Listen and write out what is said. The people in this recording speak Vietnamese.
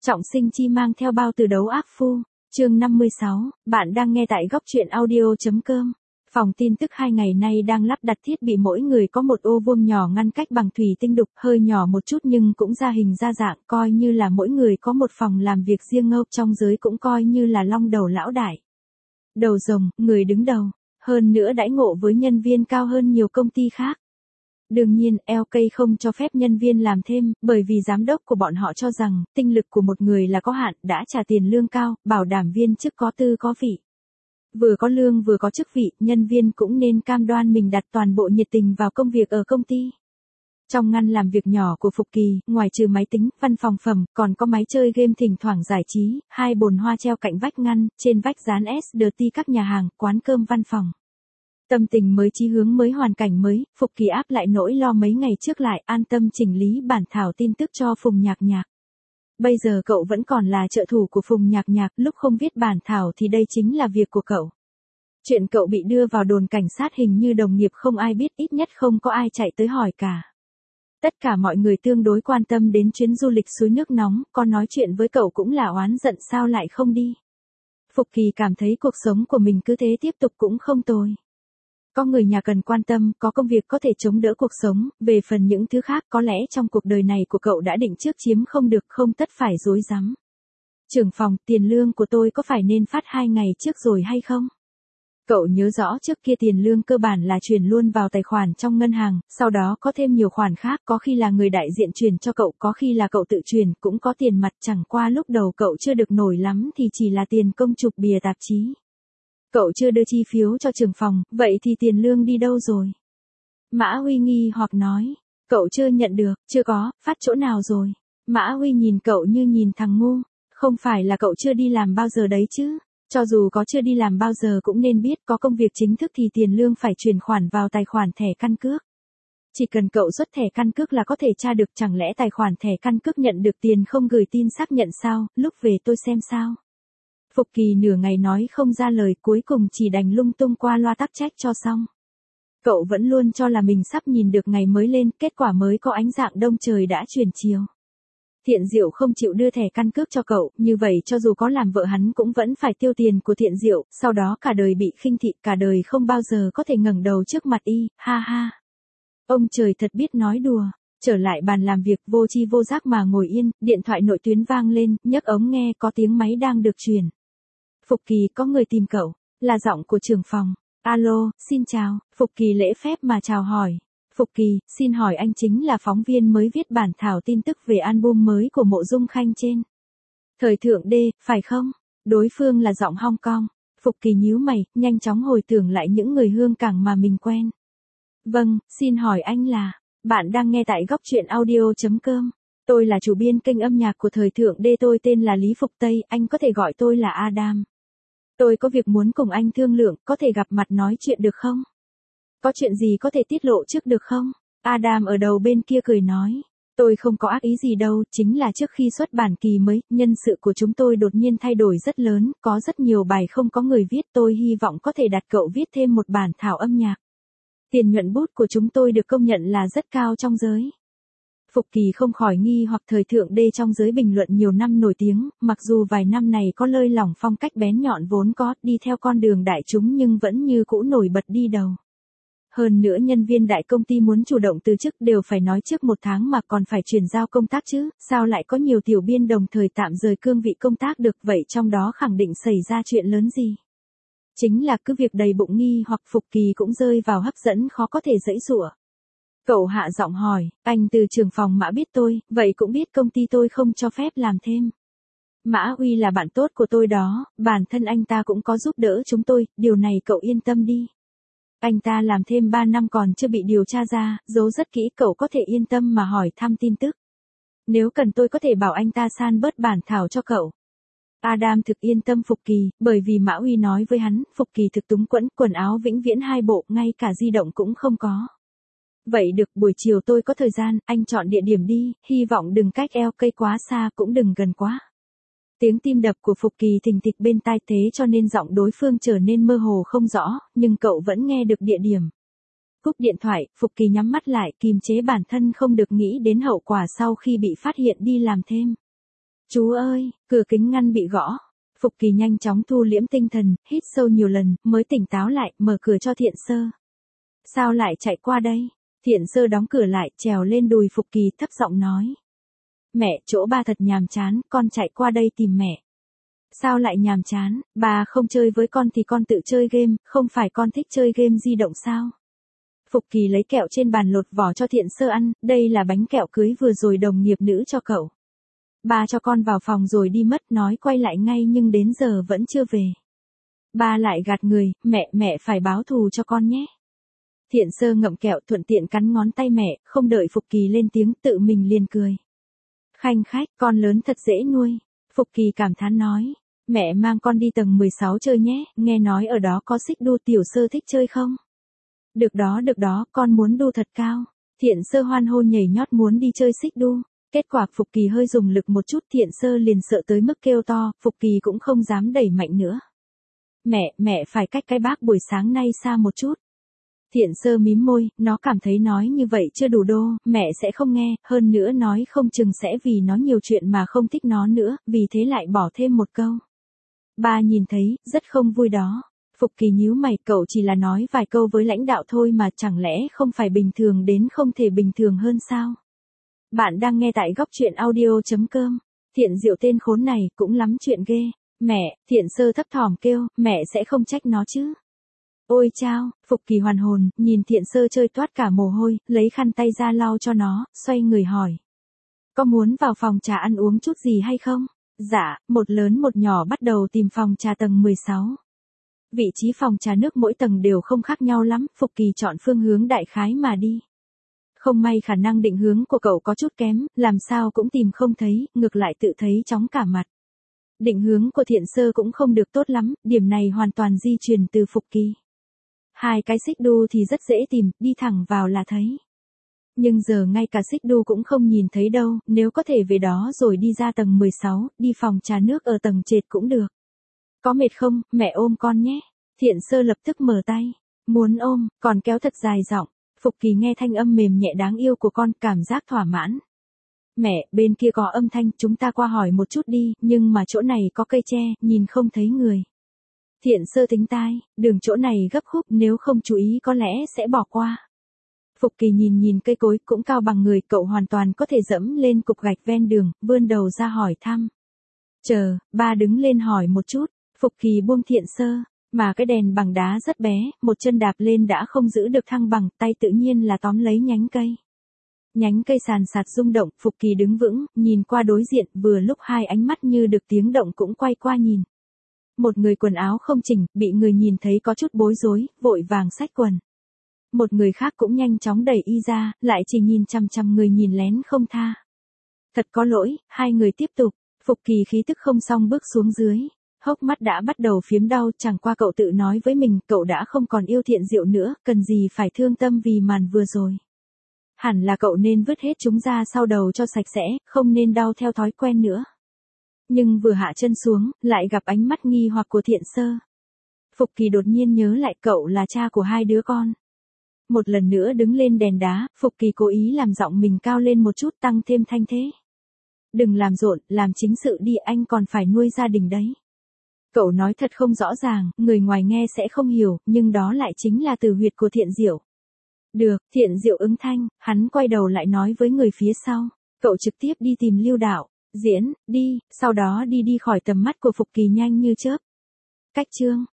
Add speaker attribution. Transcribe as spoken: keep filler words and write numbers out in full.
Speaker 1: Trọng sinh chi mang theo bao từ đấu ác phu, chương năm mươi sáu, bạn đang nghe tại góc truyện audio.com. Phòng tin tức hai ngày nay đang lắp đặt thiết bị mỗi người có một ô vuông nhỏ ngăn cách bằng thủy tinh đục, hơi nhỏ một chút nhưng cũng ra hình ra dạng, coi như là mỗi người có một phòng làm việc riêng ngâu, trong giới cũng coi như là long đầu lão đại. Đầu rồng, người đứng đầu, hơn nữa đãi ngộ với nhân viên cao hơn nhiều công ty khác. Đương nhiên, lờ ca không cho phép nhân viên làm thêm, bởi vì giám đốc của bọn họ cho rằng, tinh lực của một người là có hạn, đã trả tiền lương cao, bảo đảm viên chức có tư có vị. Vừa có lương vừa có chức vị, nhân viên cũng nên cam đoan mình đặt toàn bộ nhiệt tình vào công việc ở công ty. Trong ngăn làm việc nhỏ của Phục Kỳ, ngoài trừ máy tính, văn phòng phẩm, còn có máy chơi game thỉnh thoảng giải trí, hai bồn hoa treo cạnh vách ngăn, trên vách dán ét đê tê các nhà hàng, quán cơm văn phòng. Tâm tình mới, chí hướng mới, hoàn cảnh mới, Phục Kỳ áp lại nỗi lo mấy ngày trước lại, an tâm chỉnh lý bản thảo tin tức cho Phùng Nhạc Nhạc. Bây giờ cậu vẫn còn là trợ thủ của Phùng Nhạc Nhạc, lúc không viết bản thảo thì đây chính là việc của cậu. Chuyện cậu bị đưa vào đồn cảnh sát hình như đồng nghiệp không ai biết, ít nhất không có ai chạy tới hỏi cả. Tất cả mọi người tương đối quan tâm đến chuyến du lịch suối nước nóng, có nói chuyện với cậu cũng là oán giận sao lại không đi. Phục Kỳ cảm thấy cuộc sống của mình cứ thế tiếp tục cũng không tồi. Có người nhà cần quan tâm, có công việc có thể chống đỡ cuộc sống, về phần những thứ khác có lẽ trong cuộc đời này của cậu đã định trước chiếm không được, không tất phải rối rắm. Trưởng phòng, tiền lương của tôi có phải nên phát hai ngày trước rồi hay không? Cậu nhớ rõ trước kia tiền lương cơ bản là chuyển luôn vào tài khoản trong ngân hàng, sau đó có thêm nhiều khoản khác, có khi là người đại diện chuyển cho cậu, có khi là cậu tự chuyển, cũng có tiền mặt, chẳng qua lúc đầu cậu chưa được nổi lắm thì chỉ là tiền công chụp bìa tạp chí. Cậu chưa đưa chi phiếu cho trưởng phòng, vậy thì tiền lương đi đâu rồi? Mã Huy nghi hoặc nói, cậu chưa nhận được, chưa có, phát chỗ nào rồi? Mã Huy nhìn cậu như nhìn thằng ngu, không phải là cậu chưa đi làm bao giờ đấy chứ? Cho dù có chưa đi làm bao giờ cũng nên biết, có công việc chính thức thì tiền lương phải chuyển khoản vào tài khoản thẻ căn cước. Chỉ cần cậu xuất thẻ căn cước là có thể tra được, chẳng lẽ tài khoản thẻ căn cước nhận được tiền không gửi tin xác nhận sao, lúc về tôi xem sao? Phục Kỳ nửa ngày nói không ra lời, cuối cùng chỉ đành lung tung qua loa tắc trách cho xong. Cậu vẫn luôn cho là mình sắp nhìn được ngày mới lên, kết quả mới có ánh dạng đông trời đã chuyển chiều. Thiện Diệu không chịu đưa thẻ căn cước cho cậu, như vậy cho dù có làm vợ hắn cũng vẫn phải tiêu tiền của Thiện Diệu, sau đó cả đời bị khinh thị, cả đời không bao giờ có thể ngẩng đầu trước mặt y, ha ha. Ông trời thật biết nói đùa. Trở lại bàn làm việc, vô tri vô giác mà ngồi yên, điện thoại nội tuyến vang lên, nhấc ống nghe có tiếng máy đang được truyền. Phục Kỳ, có người tìm cậu, là giọng của trưởng phòng. Alo, xin chào. Phục Kỳ lễ phép mà chào hỏi. Phục Kỳ, xin hỏi anh chính là phóng viên mới viết bản thảo tin tức về album mới của Mộ Dung Khanh trên Thời Thượng D, phải không? Đối phương là giọng Hong Kong. Phục Kỳ nhíu mày, nhanh chóng hồi tưởng lại những người Hương Cảng mà mình quen. Vâng, xin hỏi anh là... Bạn đang nghe tại góc truyện audio.com. Tôi là chủ biên kênh âm nhạc của Thời Thượng D, tôi tên là Lý Phục Tây, anh có thể gọi tôi là Adam. Tôi có việc muốn cùng anh thương lượng, có thể gặp mặt nói chuyện được không? Có chuyện gì có thể tiết lộ trước được không? Adam ở đầu bên kia cười nói. Tôi không có ác ý gì đâu, chính là trước khi xuất bản kỳ mới, nhân sự của chúng tôi đột nhiên thay đổi rất lớn, có rất nhiều bài không có người viết, tôi hy vọng có thể đặt cậu viết thêm một bản thảo âm nhạc. Tiền nhuận bút của chúng tôi được công nhận là rất cao trong giới. Phục Kỳ không khỏi nghi hoặc Thời Thượng D trong giới bình luận nhiều năm nổi tiếng, mặc dù vài năm này có lơi lỏng phong cách bén nhọn vốn có, đi theo con đường đại chúng nhưng vẫn như cũ nổi bật đi đầu. Hơn nữa nhân viên đại công ty muốn chủ động từ chức đều phải nói trước một tháng mà còn phải chuyển giao công tác chứ, sao lại có nhiều tiểu biên đồng thời tạm rời cương vị công tác được, vậy trong đó khẳng định xảy ra chuyện lớn gì? Chính là cứ việc đầy bụng nghi hoặc Phục Kỳ cũng rơi vào hấp dẫn khó có thể giãy giụa. Cậu hạ giọng hỏi, anh từ trưởng phòng Mã biết tôi, vậy cũng biết công ty tôi không cho phép làm thêm. Mã Uy là bạn tốt của tôi đó, bản thân anh ta cũng có giúp đỡ chúng tôi, điều này cậu yên tâm đi. Anh ta làm thêm ba năm còn chưa bị điều tra ra, giấu rất kỹ, cậu có thể yên tâm mà hỏi thăm tin tức. Nếu cần tôi có thể bảo anh ta san bớt bản thảo cho cậu. Adam thực yên tâm Phục Kỳ, bởi vì Mã Uy nói với hắn, Phục Kỳ thực túng quẫn, quần áo vĩnh viễn hai bộ, ngay cả di động cũng không có. Vậy được, buổi chiều tôi có thời gian, anh chọn địa điểm đi, hy vọng đừng cách lờ ca quá xa, cũng đừng gần quá. Tiếng tim đập của Phục Kỳ thình thịch bên tai, thế cho nên giọng đối phương trở nên mơ hồ không rõ, nhưng cậu vẫn nghe được địa điểm. Cúp điện thoại, Phục Kỳ nhắm mắt lại, kìm chế bản thân không được nghĩ đến hậu quả sau khi bị phát hiện đi làm thêm. Chú ơi, cửa kính ngăn bị gõ. Phục Kỳ nhanh chóng thu liễm tinh thần, hít sâu nhiều lần, mới tỉnh táo lại, mở cửa cho Thiện Sơ. Sao lại chạy qua đây? Thiện Sơ đóng cửa lại, trèo lên đùi Phục Kỳ thấp giọng nói. Mẹ, chỗ ba thật nhàm chán, con chạy qua đây tìm mẹ. Sao lại nhàm chán, bà không chơi với con thì con tự chơi game, không phải con thích chơi game di động sao? Phục Kỳ lấy kẹo trên bàn lột vỏ cho Thiện Sơ ăn, đây là bánh kẹo cưới vừa rồi đồng nghiệp nữ cho cậu. Ba cho con vào phòng rồi đi mất, nói quay lại ngay nhưng đến giờ vẫn chưa về. Ba lại gạt người, mẹ, mẹ phải báo thù cho con nhé. Thiện Sơ ngậm kẹo thuận tiện cắn ngón tay mẹ, không đợi Phục Kỳ lên tiếng tự mình liền cười. Khanh khách, con lớn thật dễ nuôi. Phục Kỳ cảm thán nói. Mẹ mang con đi tầng mười sáu chơi nhé, nghe nói ở đó có xích đu, Tiểu Sơ thích chơi không? Được đó được đó, con muốn đu thật cao. Thiện Sơ hoan hô nhảy nhót muốn đi chơi xích đu. Kết quả Phục Kỳ hơi dùng lực một chút, Thiện Sơ liền sợ tới mức kêu to, Phục Kỳ cũng không dám đẩy mạnh nữa. Mẹ, mẹ phải cách cái bác buổi sáng nay xa một chút. Thiện Sơ mím môi, nó cảm thấy nói như vậy chưa đủ đô, mẹ sẽ không nghe, hơn nữa nói không chừng sẽ vì nó nhiều chuyện mà không thích nó nữa, vì thế lại bỏ thêm một câu. Ba nhìn thấy, rất không vui đó. Phục Kỳ nhíu mày, cậu chỉ là nói vài câu với lãnh đạo thôi mà chẳng lẽ không phải bình thường đến không thể bình thường hơn sao? Bạn đang nghe tại góc truyện audio chấm com. Thiện Diệu tên khốn này cũng lắm chuyện ghê. Mẹ, Thiện Sơ thấp thỏm kêu, mẹ sẽ không trách nó chứ? Ôi chao, Phục Kỳ hoàn hồn, nhìn Thiện Sơ chơi toát cả mồ hôi, lấy khăn tay ra lau cho nó, xoay người hỏi. Có muốn vào phòng trà ăn uống chút gì hay không? Dạ, một lớn một nhỏ bắt đầu tìm phòng trà tầng mười sáu. Vị trí phòng trà nước mỗi tầng đều không khác nhau lắm, Phục Kỳ chọn phương hướng đại khái mà đi. Không may khả năng định hướng của cậu có chút kém, làm sao cũng tìm không thấy, ngược lại tự thấy chóng cả mặt. Định hướng của Thiện Sơ cũng không được tốt lắm, điểm này hoàn toàn di truyền từ Phục Kỳ. Hai cái xích đu thì rất dễ tìm, đi thẳng vào là thấy. Nhưng giờ ngay cả xích đu cũng không nhìn thấy đâu, nếu có thể về đó rồi đi ra tầng mười sáu, đi phòng trà nước ở tầng trệt cũng được. Có mệt không, mẹ ôm con nhé. Thiện Sơ lập tức mở tay. Muốn ôm, còn kéo thật dài giọng. Phục Kỳ nghe thanh âm mềm nhẹ đáng yêu của con, cảm giác thỏa mãn. Mẹ, bên kia có âm thanh, chúng ta qua hỏi một chút đi, nhưng mà chỗ này có cây tre, nhìn không thấy người. Thiện Sơ tính tai, đường chỗ này gấp khúc, nếu không chú ý có lẽ sẽ bỏ qua. Phục Kỳ nhìn nhìn cây cối cũng cao bằng người, cậu hoàn toàn có thể dẫm lên cục gạch ven đường, vươn đầu ra hỏi thăm. Chờ, ba đứng lên hỏi một chút. Phục Kỳ buông Thiện Sơ, mà cái đèn bằng đá rất bé, một chân đạp lên đã không giữ được thăng bằng, tay tự nhiên là tóm lấy nhánh cây. Nhánh cây sàn sạt rung động, Phục Kỳ đứng vững, nhìn qua đối diện, vừa lúc hai ánh mắt như được tiếng động cũng quay qua nhìn. Một người quần áo không chỉnh, bị người nhìn thấy có chút bối rối, vội vàng xách quần. Một người khác cũng nhanh chóng đẩy y ra, lại chỉ nhìn chằm chằm người nhìn lén không tha. Thật có lỗi, hai người tiếp tục, Phục Kỳ khí tức không xong bước xuống dưới. Hốc mắt đã bắt đầu phiếm đau, chẳng qua cậu tự nói với mình, cậu đã không còn yêu Thiện Diệu nữa, cần gì phải thương tâm vì màn vừa rồi. Hẳn là cậu nên vứt hết chúng ra sau đầu cho sạch sẽ, không nên đau theo thói quen nữa. Nhưng vừa hạ chân xuống, lại gặp ánh mắt nghi hoặc của Thiện Sơ. Phục Kỳ đột nhiên nhớ lại cậu là cha của hai đứa con. Một lần nữa đứng lên đèn đá, Phục Kỳ cố ý làm giọng mình cao lên một chút, tăng thêm thanh thế. Đừng làm rộn, làm chính sự đi, anh còn phải nuôi gia đình đấy. Cậu nói thật không rõ ràng, người ngoài nghe sẽ không hiểu, nhưng đó lại chính là từ huyệt của Thiện Diệu. Được, Thiện Diệu ứng thanh, hắn quay đầu lại nói với người phía sau. Cậu trực tiếp đi tìm Lưu Đạo, diễn, đi, sau đó đi đi khỏi tầm mắt của Phục Kỳ nhanh như chớp. Cách chương.